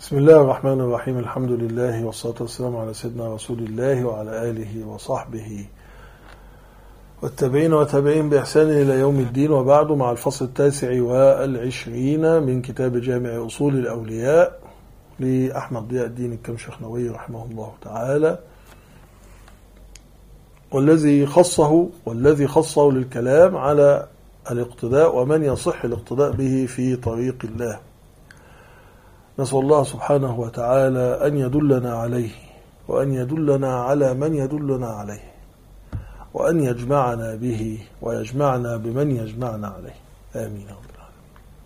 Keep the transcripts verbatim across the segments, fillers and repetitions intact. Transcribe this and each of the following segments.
بسم الله الرحمن الرحيم. الحمد لله والصلاة والسلام على سيدنا رسول الله وعلى آله وصحبه والتابعين وتابعين بإحسان إلى يوم الدين، وبعد، مع الفصل التاسع والعشرين من كتاب جامع أصول الأولياء لأحمد ضياء الدين الكمشخنوي رحمه الله تعالى، والذي خصه والذي خصه للكلام على الاقتداء ومن يصح الاقتداء به في طريق الله. نسأل الله سبحانه وتعالى أن يدلنا عليه، وأن يدلنا على من يدلنا عليه، وأن يجمعنا به ويجمعنا بمن يجمعنا عليه، آمين يا رب العالمين.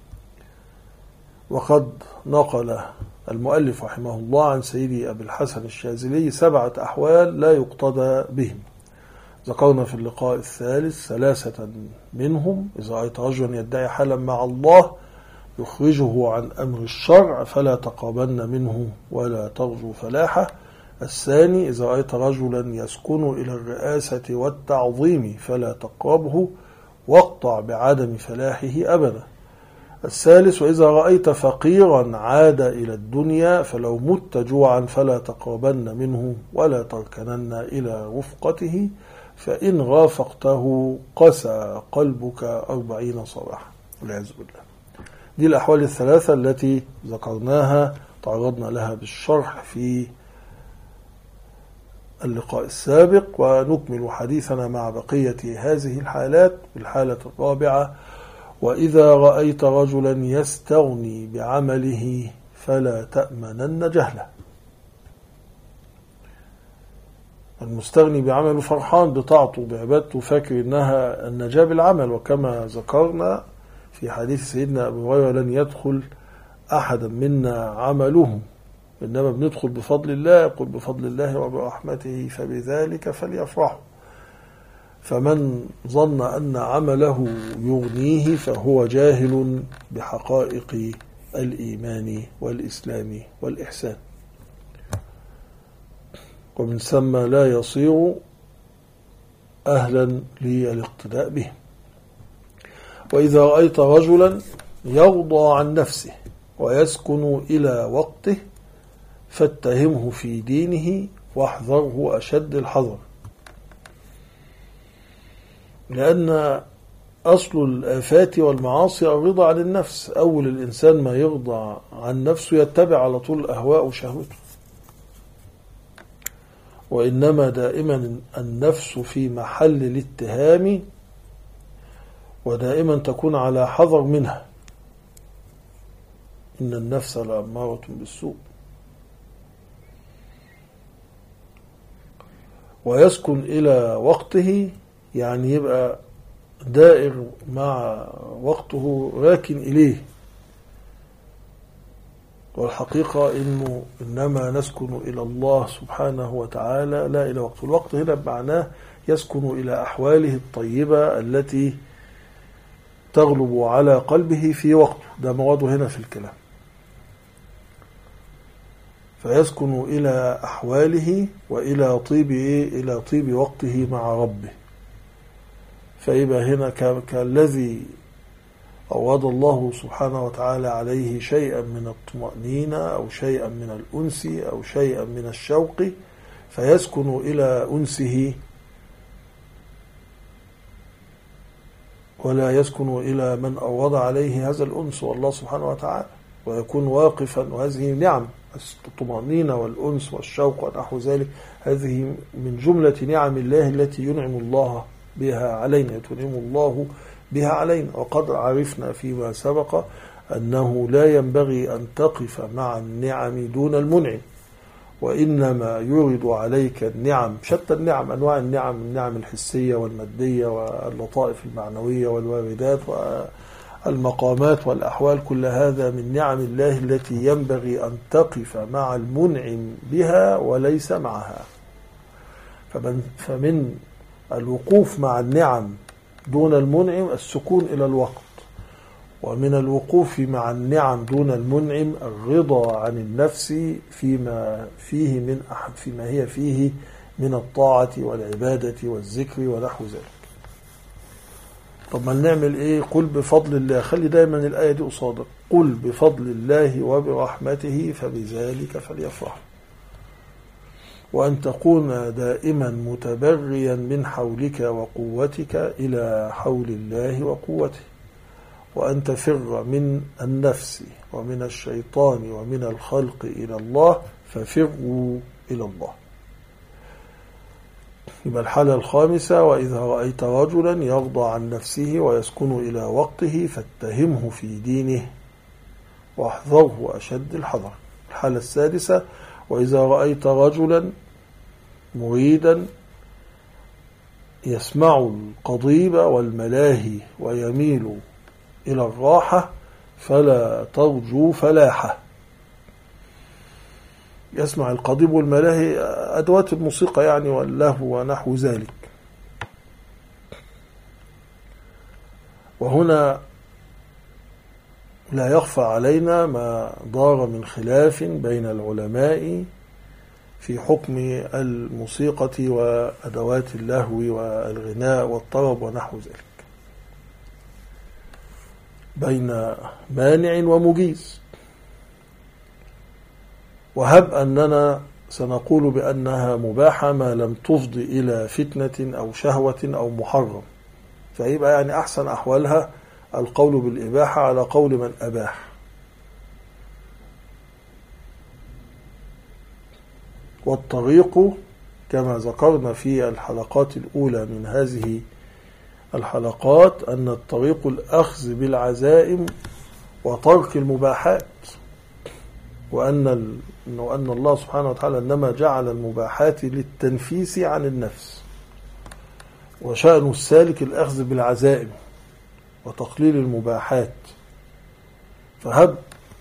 وقد نقل المؤلف رحمه الله عن سيدي أبي الحسن الشاذلي سبعة أحوال لا يقتدى بهم. ذكرنا في اللقاء الثالث ثلاثة منهم: إذا رأيت رجلا يدعي حالا مع الله يخرجه عن أمر الشرع فلا تقربن منه ولا ترجو فلاحه. الثاني: إذا رأيت رجلا يسكن إلى الرئاسة والتعظيم فلا تقربه واقطع بعدم فلاحه أبدا. الثالث: وإذا رأيت فقيرا عاد إلى الدنيا فلو مت جوعا فلا تقربن منه ولا تركنن إلى رفقته فإن رافقته قسى قلبك أربعين صباحا، والعياذ بالله. دي الأحوال الثلاثة التي ذكرناها تعرضنا لها بالشرح في اللقاء السابق، ونكمل حديثنا مع بقية هذه الحالات. بالحالة الرابعة: وإذا رأيت رجلا يستغني بعمله فلا تأمنن جهله. المستغني بعمله فرحان بطاعته بعبادته، فاكر إنها النجاة بالعمل، وكما ذكرنا في حديث سيدنا أبو هريرة: لن يدخل أحدا منا عمله إنما بندخل بفضل الله، يقول: بفضل الله وبرحمته فبذلك فليفرحوا. فمن ظن أن عمله يغنيه فهو جاهل بحقائق الإيمان والإسلام والإحسان، ومن ثم لا يصير أهلا للاقتداء به. وإذا رأيت رجلا يرضى عن نفسه ويسكن إلى وقته فاتهمه في دينه واحذره أشد الحذر، لأن أصل الآفات والمعاصي الرضا عن النفس. أول الإنسان ما يرضى عن نفسه يتبع على طول أهواء وشهوته، وإنما دائما النفس في محل الاتهام، ودائما تكون على حذر منها. إن النفس لأمارة بالسوء. ويسكن إلى وقته يعني يبقى دائر مع وقته راكن إليه، والحقيقة إنه إنما نسكن إلى الله سبحانه وتعالى لا إلى وقته. الوقت هنا بمعناه يسكن إلى أحواله الطيبة التي تغلب على قلبه في وقته، ده مواده هنا في الكلام. فيسكن إلى أحواله وإلى طيب إيه؟ إلى طيب وقته مع ربه. فيبقى هنا كالذي أورد الله سبحانه وتعالى عليه شيئا من الطمأنينة أو شيئا من الأنس أو شيئا من الشوق، فيسكن إلى أنسه ولا يسكن إلى من أورد عليه هذا الأنس والله سبحانه وتعالى، ويكون واقفا. وهذه نعم، الطمأنينة والأنس والشوق ونحو ذلك، هذه من جملة نعم الله التي ينعم الله بها علينا، يتنعم الله بها علينا. وقد عرفنا فيما سبق أنه لا ينبغي أن تقف مع النعم دون المنعم، وإنما يورد عليك النعم، شتى النعم، أنواع النعم، النعم الحسية والمادية واللطائف المعنوية والواردات والمقامات والأحوال، كل هذا من نعم الله التي ينبغي أن تقف مع المنعم بها وليس معها. فمن, فمن الوقوف مع النعم دون المنعم السكون إلى الوقت، ومن الوقوف مع النعم دون المنعم الرضا عن النفس فيما فيه من أحد فيما هي فيه من الطاعة والعبادة والذكر ونحو ذلك. طب ما نعمل ايه؟ قل بفضل الله، خلي دايما الآية دي قصادك، قل بفضل الله وبرحمته فبذلك فليفرحوا. وأن تكون دائما متبريا من حولك وقوتك إلى حول الله وقوته، وأن تفر من النفس ومن الشيطان ومن الخلق إلى الله، ففروا إلى الله. يبقى الحالة الخامسة: وإذا رأيت رجلا يرضى عن نفسه ويسكن إلى وقته فاتهمه في دينه واحذره أشد الحذر. الحالة السادسة: وإذا رأيت رجلا مريدا يسمع القضيب والملاهي ويميل إلى الراحة فلا ترجو فلاحه. يسمع القضيب والملاهي أدوات الموسيقى يعني واللهو ونحو ذلك. وهنا لا يخفى علينا ما دار من خلاف بين العلماء في حكم الموسيقى وأدوات اللهو والغناء والطرب ونحو ذلك، بين مانع ومجيز. وهب أننا سنقول بأنها مباحة ما لم تفضي إلى فتنة أو شهوة أو محرم، فيبقى يعني أحسن أحوالها القول بالإباحة على قول من أباح. والطريق كما ذكرنا في الحلقات الأولى من هذه الحلقات أن الطريق الأخذ بالعزائم وترك المباحات، وأن أن الله سبحانه وتعالى إنما جعل المباحات للتنفيس عن النفس، وشأن السالك الأخذ بالعزائم وتقليل المباحات. فهب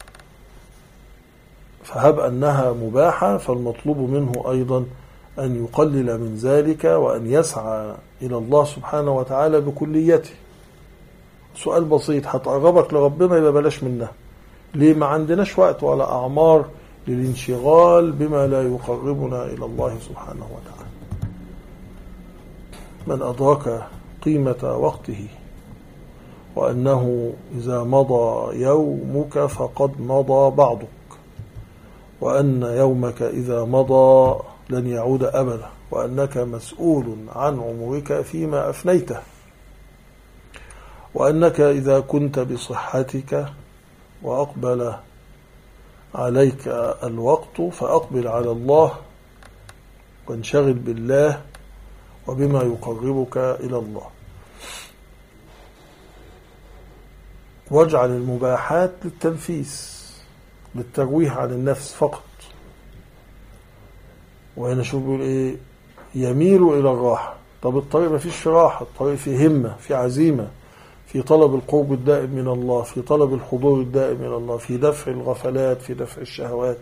فهب أنها مباحة، فالمطلوب منه أيضا أن يقلل من ذلك وأن يسعى إلى الله سبحانه وتعالى بكليته. سؤال بسيط: هتقربك لربنا يبقى بلاش منها. ليه؟ ما عندناش وقت ولا أعمار للانشغال بما لا يقربنا إلى الله سبحانه وتعالى. من أدرك قيمة وقته وأنه إذا مضى يومك فقد مضى بعضك، وأن يومك إذا مضى لن يعود أبدا، وأنك مسؤول عن عمرك فيما أفنيته، وأنك إذا كنت بصحتك وأقبل عليك الوقت فأقبل على الله وانشغل بالله وبما يقربك إلى الله، واجعل المباحات للتنفيس للترويح عن النفس فقط. وهنا شوف بيقول إيه؟ يميل إلى الراحة. طب الطريق ما فيش راحة، الطريق في همة، في عزيمة، في طلب القرب الدائم من الله، في طلب الحضور الدائم من الله، في دفع الغفلات، في دفع الشهوات.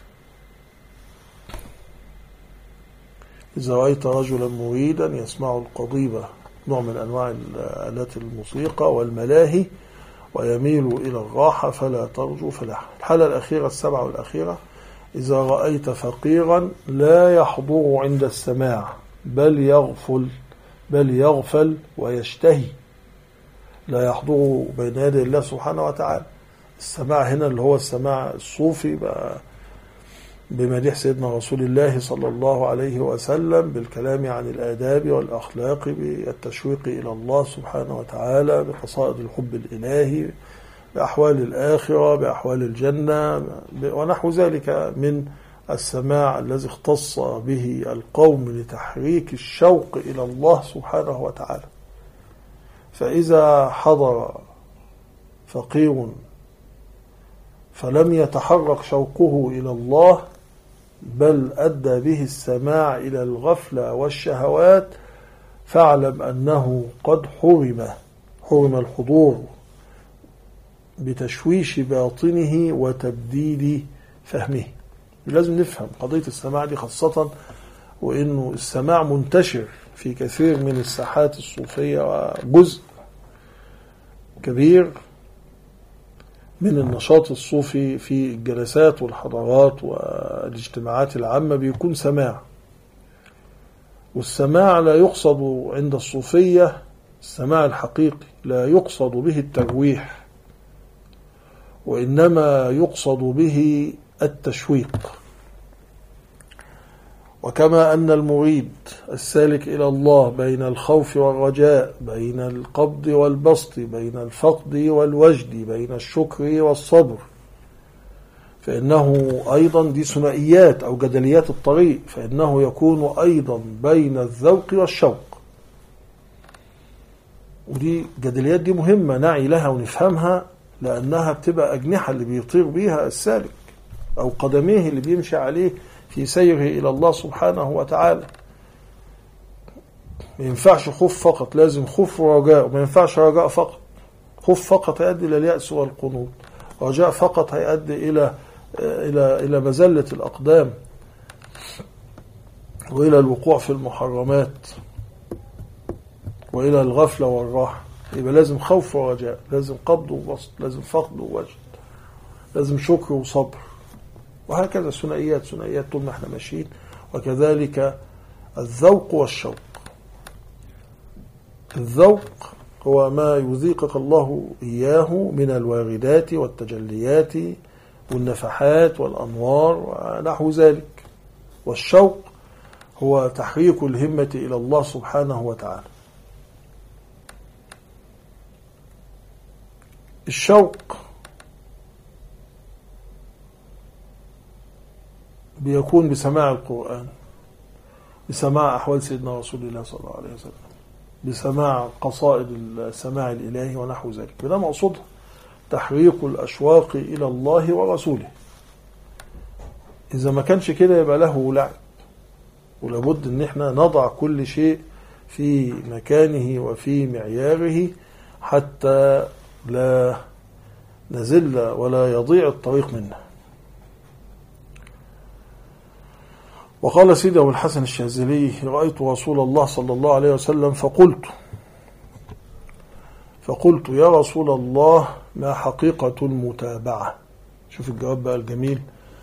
إذا رأيت رجلا مريدا يسمع القضيبة، نوع من أنواع آلات الموسيقى والملاهي، ويميل إلى الراحة فلا ترجو فلاحا. الحالة الأخيرة السبعة والأخيرة: إذا رأيت فقيرا لا يحضر عند السماع بل يغفل بل يغفل ويشتهي، لا يحضر بين يدي الله سبحانه وتعالى. السماع هنا اللي هو السماع الصوفي بمديح سيدنا رسول الله صلى الله عليه وسلم، بالكلام عن الآداب والأخلاق، بالتشويق إلى الله سبحانه وتعالى، بقصائد الحب الإلهي، بأحوال الآخرة، بأحوال الجنة ونحو ذلك من السماع الذي اختص به القوم لتحريك الشوق إلى الله سبحانه وتعالى. فإذا حضر فقير فلم يتحرك شوقه إلى الله بل أدى به السماع إلى الغفلة والشهوات، فاعلم أنه قد حرم حرم الحضور بتشويش باطنه وتبديد فهمه. لازم نفهم قضية السماع دي خاصة، وإنه السماع منتشر في كثير من الساحات الصوفية، وجزء كبير من النشاط الصوفي في الجلسات والحضارات والاجتماعات العامة بيكون سماع. والسماع لا يقصد عند الصوفية السماع الحقيقي لا يقصد به التجويح، وإنما يقصد به التشويق. وكما أن المريد السالك إلى الله بين الخوف والرجاء، بين القبض والبسط، بين الفقد والوجد، بين الشكر والصبر، فإنه أيضا دي ثنائيات أو جدليات الطريق، فإنه يكون أيضا بين الذوق والشوق. ودي جدليات دي مهمة نعي لها ونفهمها، لأنها بتبقى أجنحة اللي بيطير بيها السالك، أو قدميه اللي بيمشي عليه في سيره إلى الله سبحانه وتعالى. ما ينفعش خوف فقط، لازم خوف ورجاء، وما ينفعش رجاء فقط. خوف فقط هيؤدي إلى اليأس والقنوط، رجاء فقط هيؤدي إلى إلى إلى مزلة الأقدام وإلى الوقوع في المحرمات وإلى الغفلة والراحة. يبقى لازم خوف ورجاء، لازم قبض وبسط، لازم فقد ووجد، لازم شكر وصبر، وهكذا ثنائيات ثنائيات طول ما احنا ماشيين. وكذلك الذوق والشوق. الذوق هو ما يذيقك الله إياه من الواردات والتجليات والنفحات والأنوار ونحو ذلك. والشوق هو تحريك الهمة إلى الله سبحانه وتعالى. الشوق بيكون بسماع القرآن، بسماع أحوال سيدنا رسول الله صلى الله عليه وسلم، بسماع قصائد السماع الإلهي ونحو ذلك. بلا مقصودها تحريك الأشواق إلى الله ورسوله. إذا ما كانش كده يبقى له لعب، ولابد أن احنا نضع كل شيء في مكانه وفي معياره حتى لا نزل ولا يضيع الطريق منا. وقال سيدي أبو الحسن الشاذلي: رأيت رسول الله صلى الله عليه وسلم فقلت فقلت يا رسول الله ما حقيقة المتابعة؟ شوف الجواب بقى الجميل.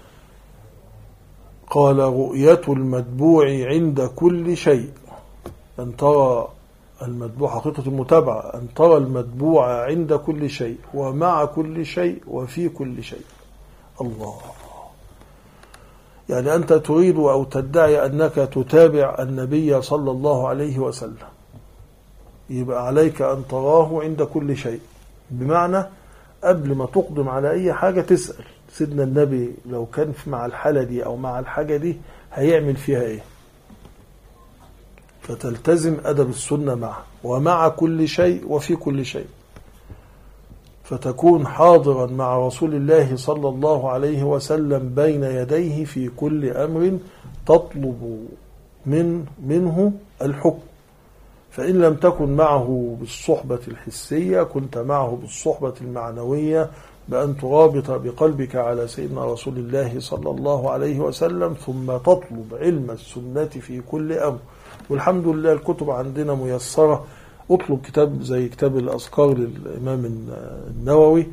قال: رؤية المتبوع عند كل شيء، أن ترى المتبوع، حقيقة المتابعة أن ترى المتبوع عند كل شيء ومع كل شيء وفي كل شيء. الله، يعني أنت تريد أو تدعي أنك تتابع النبي صلى الله عليه وسلم، يبقى عليك أن تراه عند كل شيء. بمعنى قبل ما تقدم على أي حاجة تسأل سيدنا النبي لو كان مع الحالة دي أو مع الحاجة دي هيعمل فيها إيه، فتلتزم أدب السنة معه، ومع كل شيء وفي كل شيء، فتكون حاضرا مع رسول الله صلى الله عليه وسلم بين يديه في كل أمر تطلب من منه الحكم. فإن لم تكن معه بالصحبة الحسية كنت معه بالصحبة المعنوية، بأن ترابط بقلبك على سيدنا رسول الله صلى الله عليه وسلم، ثم تطلب علم السنة في كل أمر. والحمد لله الكتب عندنا ميسرة. اطلب كتاب زي كتاب الأذكار للإمام النووي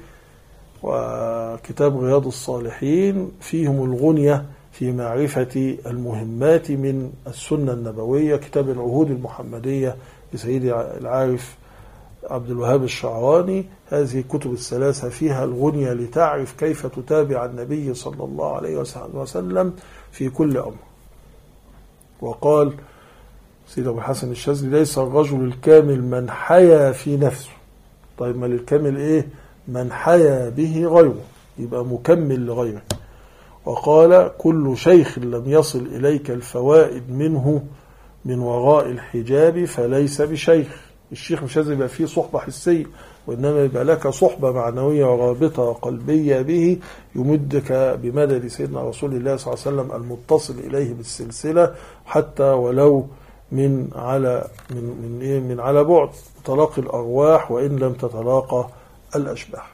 وكتاب رياض الصالحين، فيهم الغنية في معرفة المهمات من السنة النبوية. كتاب العهود المحمدية لسيدي العارف عبد الوهاب الشعراني، هذه الكتب الثلاثة فيها الغنية لتعرف كيف تتابع النبي صلى الله عليه وسلم في كل أمر. وقال سيد أبو الحسن الشاذلي: ليس الرجل الكامل من حيا في نفسه. طيب ما للكامل إيه؟ من حيا به غيره، يبقى مكمل لغيره. وقال: كل شيخ لم يصل إليك الفوائد منه من وراء الحجاب فليس بشيخ. الشيخ مش لازم يبقى فيه صحبة حسية، وإنما يبقى لك صحبة معنوية ورابطة قلبية به يمدك بمدد سيدنا رسول الله صلى الله عليه وسلم المتصل إليه بالسلسلة، حتى ولو من على من من إيه من على بعد، تلاقي الأرواح وإن لم تتلاقى الأشباح.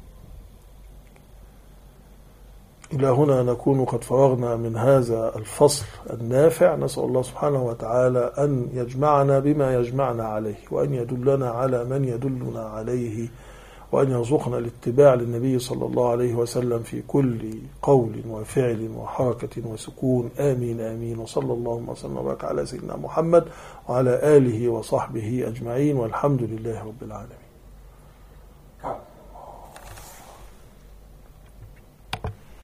إلى هنا نكون قد فرغنا من هذا الفصل النافع. نسأل الله سبحانه وتعالى أن يجمعنا بما يجمعنا عليه، وأن يدلنا على من يدلنا عليه، وأن يرزقنا الاتباع للنبي صلى الله عليه وسلم في كل قول وفعل وحركة وسكون. آمين آمين. وصلى اللهم وسلم وبارك على سيدنا محمد وعلى آله وصحبه أجمعين، والحمد لله رب العالمين.